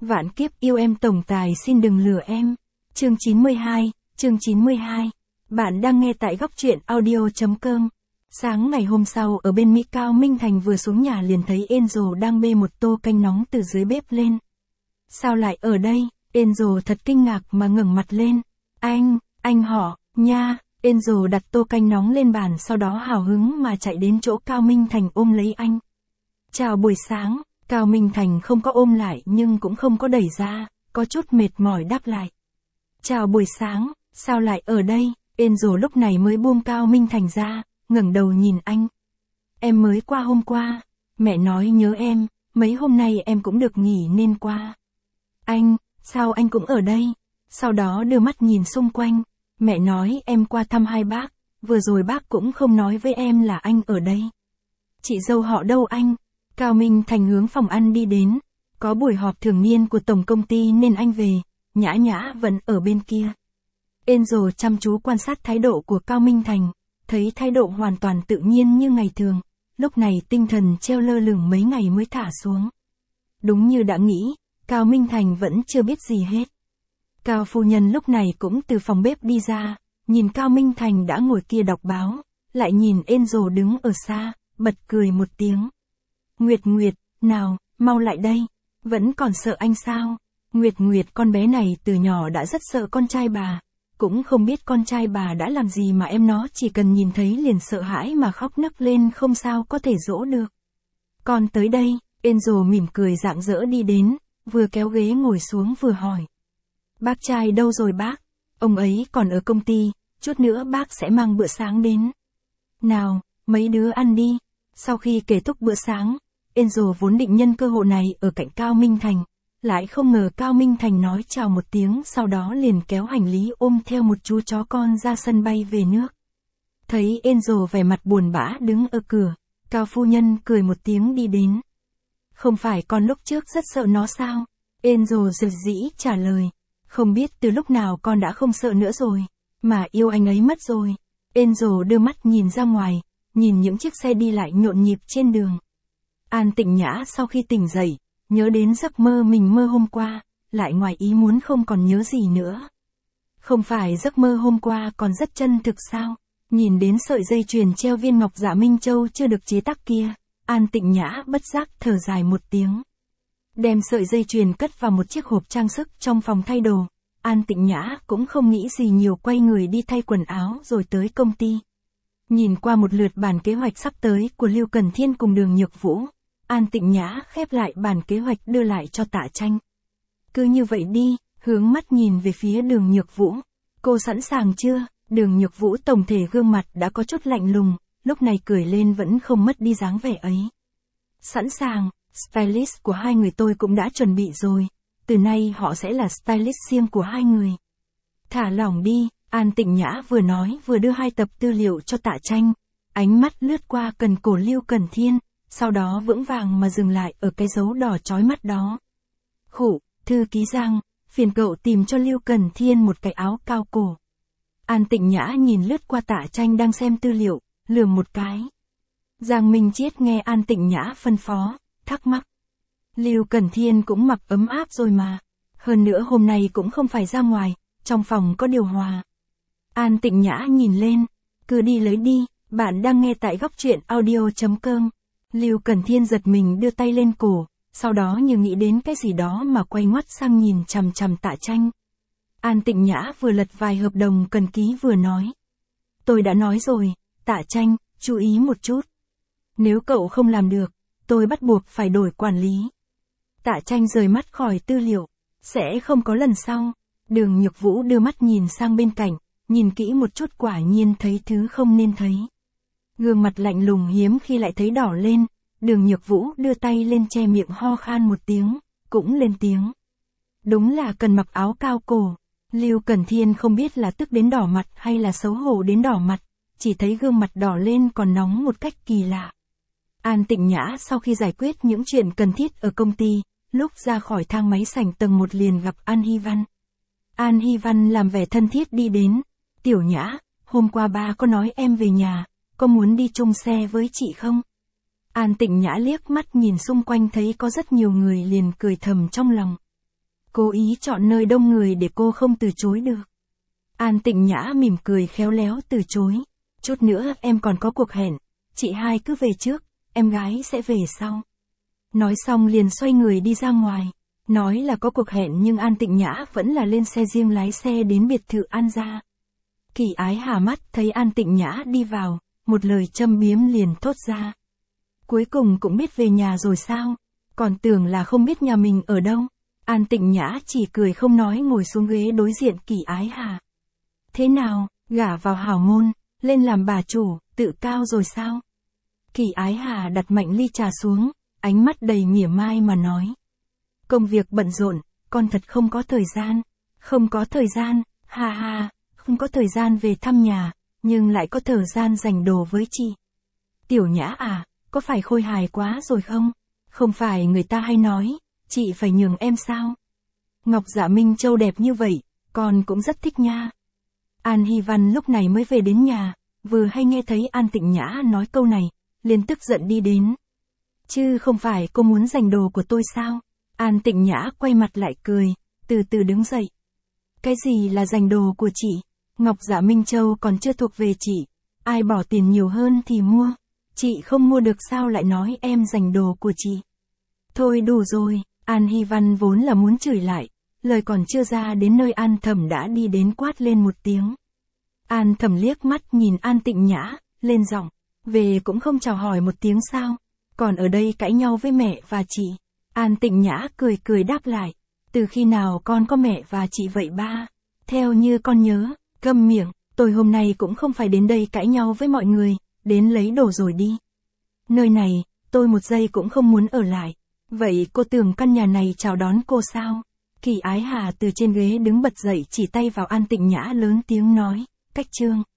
Vạn kiếp yêu em tổng tài xin đừng lừa em. Chương 92. Bạn đang nghe tại góc truyện audio.com. Sáng ngày hôm sau ở bên Mỹ, Cao Minh Thành vừa xuống nhà liền thấy Angel đang bê một tô canh nóng từ dưới bếp lên. Sao lại ở đây? Angel thật kinh ngạc mà ngẩng mặt lên. Anh họ, nha. Angel đặt tô canh nóng lên bàn, sau đó hào hứng mà chạy đến chỗ Cao Minh Thành ôm lấy anh. Chào buổi sáng. Cao Minh Thành không có ôm lại nhưng cũng không có đẩy ra, có chút mệt mỏi đáp lại. Chào buổi sáng, sao lại ở đây? Angel lúc này mới buông Cao Minh Thành ra, ngẩng đầu nhìn anh. Em mới qua hôm qua, mẹ nói nhớ em, mấy hôm nay em cũng được nghỉ nên qua. Sao anh cũng ở đây? Sau đó đưa mắt nhìn xung quanh, mẹ nói em qua thăm hai bác, vừa rồi bác cũng không nói với em là anh ở đây. Chị dâu họ đâu anh? Cao Minh Thành hướng phòng ăn đi đến, có buổi họp thường niên của tổng công ty nên anh về, Nhã Nhã vẫn ở bên kia. Angel chăm chú quan sát thái độ của Cao Minh Thành, thấy thái độ hoàn toàn tự nhiên như ngày thường, lúc này tinh thần treo lơ lửng mấy ngày mới thả xuống. Đúng như đã nghĩ, Cao Minh Thành vẫn chưa biết gì hết. Cao phu nhân lúc này cũng từ phòng bếp đi ra, nhìn Cao Minh Thành đã ngồi kia đọc báo, lại nhìn Angel đứng ở xa, bật cười một tiếng. Nguyệt, nào, mau lại đây, vẫn còn sợ anh sao? Nguyệt, con bé này từ nhỏ đã rất sợ con trai bà, cũng không biết con trai bà đã làm gì mà em nó chỉ cần nhìn thấy liền sợ hãi mà khóc nấc lên không sao có thể dỗ được. Con tới đây, Angel mỉm cười rạng rỡ đi đến, vừa kéo ghế ngồi xuống vừa hỏi. Bác trai đâu rồi bác? Ông ấy còn ở công ty, chút nữa bác sẽ mang bữa sáng đến. Nào, mấy đứa ăn đi. Sau khi kết thúc bữa sáng, Angel vốn định nhân cơ hội này ở cạnh Cao Minh Thành, lại không ngờ Cao Minh Thành nói chào một tiếng sau đó liền kéo hành lý ôm theo một chú chó con ra sân bay về nước. Thấy Angel vẻ mặt buồn bã đứng ở cửa, Cao phu nhân cười một tiếng đi đến. Không phải con lúc trước rất sợ nó sao? Angel rực rĩ trả lời. Không biết từ lúc nào con đã không sợ nữa rồi, mà yêu anh ấy mất rồi. Angel đưa mắt nhìn ra ngoài, nhìn những chiếc xe đi lại nhộn nhịp trên đường. An Tịnh Nhã sau khi tỉnh dậy, nhớ đến giấc mơ mình mơ hôm qua, lại ngoài ý muốn không còn nhớ gì nữa. Không phải giấc mơ hôm qua còn rất chân thực sao? Nhìn đến sợi dây chuyền treo viên ngọc dạ Minh Châu chưa được chế tác kia, An Tịnh Nhã bất giác thở dài một tiếng. Đem sợi dây chuyền cất vào một chiếc hộp trang sức trong phòng thay đồ, An Tịnh Nhã cũng không nghĩ gì nhiều quay người đi thay quần áo rồi tới công ty. Nhìn qua một lượt bản kế hoạch sắp tới của Lưu Cần Thiên cùng Đường Nhược Vũ, An Tịnh Nhã khép lại bản kế hoạch đưa lại cho Tạ Tranh. Cứ như vậy đi, hướng mắt nhìn về phía Đường Nhược Vũ. Cô sẵn sàng chưa? Đường Nhược Vũ tổng thể gương mặt đã có chút lạnh lùng, lúc này cười lên vẫn không mất đi dáng vẻ ấy. Sẵn sàng, stylist của hai người tôi cũng đã chuẩn bị rồi, từ nay họ sẽ là stylist riêng của hai người. Thả lỏng đi. An Tịnh Nhã vừa nói vừa đưa 2 tập tư liệu cho Tạ Tranh, ánh mắt lướt qua cần cổ Lưu Cần Thiên, sau đó vững vàng mà dừng lại ở cái dấu đỏ chói mắt đó. Khụ, thư ký Giang, phiền cậu tìm cho Lưu Cần Thiên một cái áo cao cổ. An Tịnh Nhã nhìn lướt qua Tạ Tranh đang xem tư liệu, lườm một cái. Giang Minh Chiết nghe An Tịnh Nhã phân phó, thắc mắc. Lưu Cần Thiên cũng mặc ấm áp rồi mà, hơn nữa hôm nay cũng không phải ra ngoài, trong phòng có điều hòa. An Tịnh Nhã nhìn lên, cứ đi lấy đi, bạn đang nghe tại góc truyện audio.com. Lưu Cần Thiên giật mình đưa tay lên cổ, sau đó như nghĩ đến cái gì đó mà quay ngoắt sang nhìn chằm chằm Tạ Tranh. An Tịnh Nhã vừa lật vài hợp đồng cần ký vừa nói. Tôi đã nói rồi, Tạ Tranh, chú ý một chút. Nếu cậu không làm được, tôi bắt buộc phải đổi quản lý. Tạ Tranh rời mắt khỏi tư liệu, sẽ không có lần sau. Đường Nhược Vũ đưa mắt nhìn sang bên cạnh, nhìn kỹ một chút quả nhiên thấy thứ không nên thấy. Gương mặt lạnh lùng hiếm khi lại thấy đỏ lên, Đường Nhược Vũ đưa tay lên che miệng ho khan một tiếng, cũng lên tiếng. Đúng là cần mặc áo cao cổ. Lưu Cần Thiên không biết là tức đến đỏ mặt hay là xấu hổ đến đỏ mặt, chỉ thấy gương mặt đỏ lên còn nóng một cách kỳ lạ. An Tịnh Nhã sau khi giải quyết những chuyện cần thiết ở công ty, lúc ra khỏi thang máy sảnh tầng 1 liền gặp An Hy Văn. An Hy Văn làm vẻ thân thiết đi đến. Tiểu Nhã, hôm qua ba có nói em về nhà, có muốn đi chung xe với chị không? An Tịnh Nhã liếc mắt nhìn xung quanh thấy có rất nhiều người liền cười thầm trong lòng. cố ý chọn nơi đông người để cô không từ chối được. An Tịnh Nhã mỉm cười khéo léo từ chối. Chút nữa em còn có cuộc hẹn, chị hai cứ về trước, em gái sẽ về sau. Nói xong liền xoay người đi ra ngoài. Nói là có cuộc hẹn nhưng An Tịnh Nhã vẫn là lên xe riêng lái xe đến biệt thự An gia. Kỳ Ái Hà mắt thấy An Tịnh Nhã đi vào, một lời châm biếm liền thốt ra. Cuối cùng cũng biết về nhà rồi sao? Còn tưởng là không biết nhà mình ở đâu. An Tịnh Nhã chỉ cười không nói ngồi xuống ghế đối diện Kỳ Ái Hà. Thế nào, gả vào hảo môn, lên làm bà chủ, tự cao rồi sao? Kỳ Ái Hà đặt mạnh ly trà xuống, ánh mắt đầy mỉa mai mà nói. Công việc bận rộn, con thật không có thời gian. Không có thời gian, ha ha, không có thời gian về thăm nhà, nhưng lại có thời gian dành đồ với chị. Tiểu Nhã à, có phải khôi hài quá rồi không? Không phải người ta hay nói, chị phải nhường em sao? Ngọc Dạ Minh Châu đẹp như vậy, con cũng rất thích nha. An Hy Văn lúc này mới về đến nhà, vừa hay nghe thấy An Tịnh Nhã nói câu này, liền tức giận đi đến. Chứ không phải cô muốn giành đồ của tôi sao? An Tịnh Nhã quay mặt lại cười, từ từ đứng dậy. Cái gì là giành đồ của chị? Ngọc Dạ Minh Châu còn chưa thuộc về chị, ai bỏ tiền nhiều hơn thì mua. Chị không mua được sao lại nói em giành đồ của chị? Thôi đủ rồi, An Hy Văn vốn là muốn chửi lại, lời còn chưa ra đến nơi An Thẩm đã đi đến quát lên một tiếng. An Thẩm liếc mắt nhìn An Tịnh Nhã, lên giọng, về cũng không chào hỏi một tiếng sao, còn ở đây cãi nhau với mẹ và chị. An Tịnh Nhã cười cười đáp lại, từ khi nào con có mẹ và chị vậy ba? Theo như con nhớ, câm miệng, tôi hôm nay cũng không phải đến đây cãi nhau với mọi người, đến lấy đồ rồi đi. Nơi này, tôi một giây cũng không muốn ở lại. Vậy cô tưởng căn nhà này chào đón cô sao? Kỳ Ái Hà từ trên ghế đứng bật dậy chỉ tay vào An Tịnh Nhã lớn tiếng nói, cách trương.